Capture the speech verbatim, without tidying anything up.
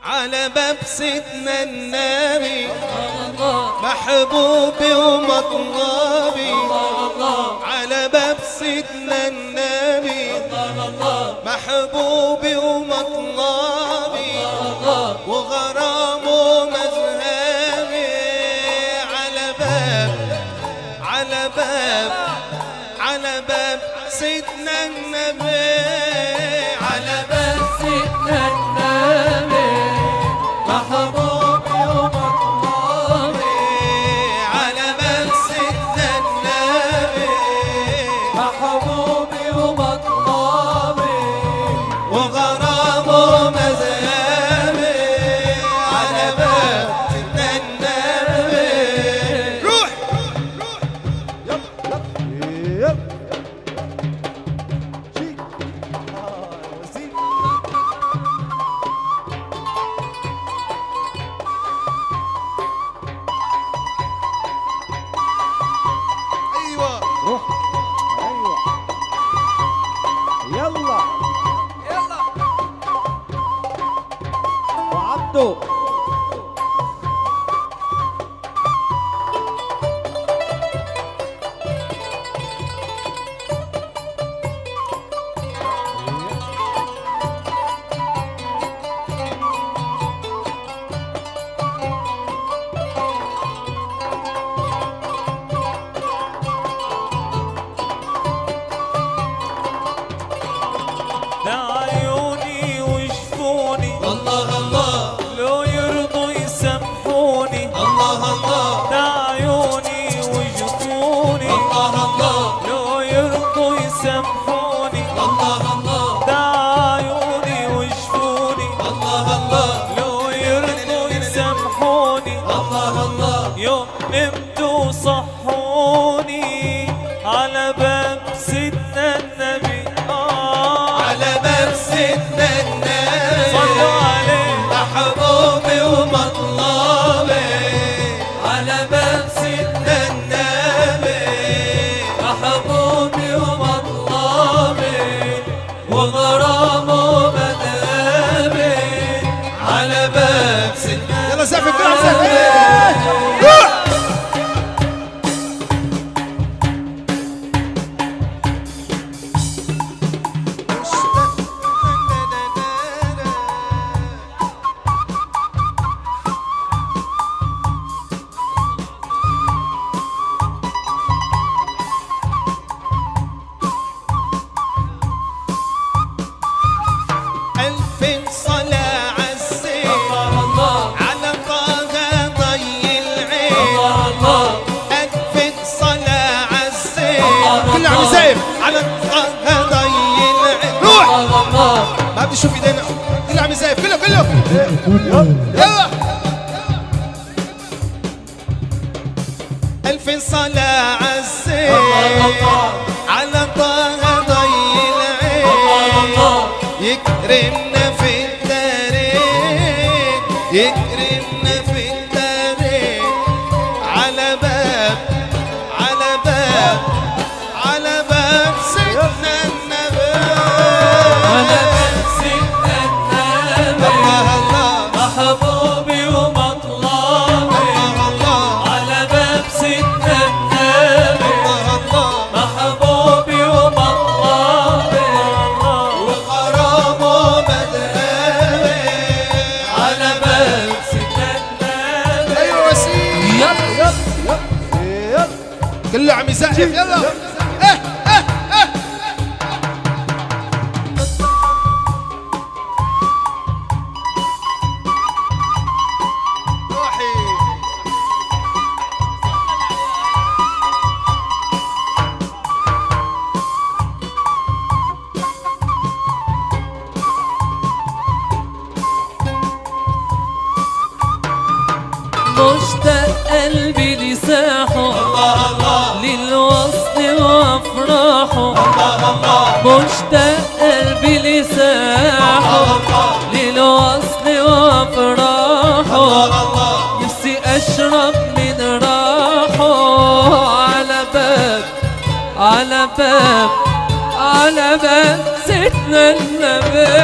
على باب سيدنا النبي محبوبي ومطلبي على باب سيدنا النبي محبوبي ومطلبي وغرامه مذهبي على باب على باب على باب سيدنا النبي على باب سيدنا النبي محبوبي ومطلبي على باب سيدنا النبي محبوبي ومطلبي وغرامه مذهبي على باب سيدنا النبي روح يلا روح ايوه يلا يلا وعبده عيوني وشفوني الله الله لو يرضوا يسامحوني الله الله ده عيوني وشفوني الله الله لو يرضوا يسامحوني الله الله ده عيوني وشفوني الله الله لو يرضوا يسامحوني الله الله يوم نمت وصحوني على باب سيدنا النبي على باب سيدنا النبي صلوا عليه محبوبي ومطلبي على باب سيدنا النبي محبوبي ومطلبي وغرامه مذهبي على باب سيدنا يلا سقف كده سقف على هذا العين روح ما بدي اشوف ايدينا كله عم يزايف كله كله يلا الف صلاة عالزين على طه ضي العين يكرمنا في التاريخ يكرمنا في التاريخ على باب على باب على باب سيدنا النبي على باب سيدنا النبي الله الله محبوبي ومطلبي الله على باب سيدنا النبي الله الله محبوبي ومطلبي وغرامه مذهبي على باب سيدنا النبي ايوه وسيم يلا يلا يلا كله عم يزعف يلا مشتاق قلبي لساحه الله الله للوصل وافراحه الله الله مشتاق قلبي لساحه للوصل وافراحه الله نفسي اشرب من راحه على باب على باب على باب سيدنا النبي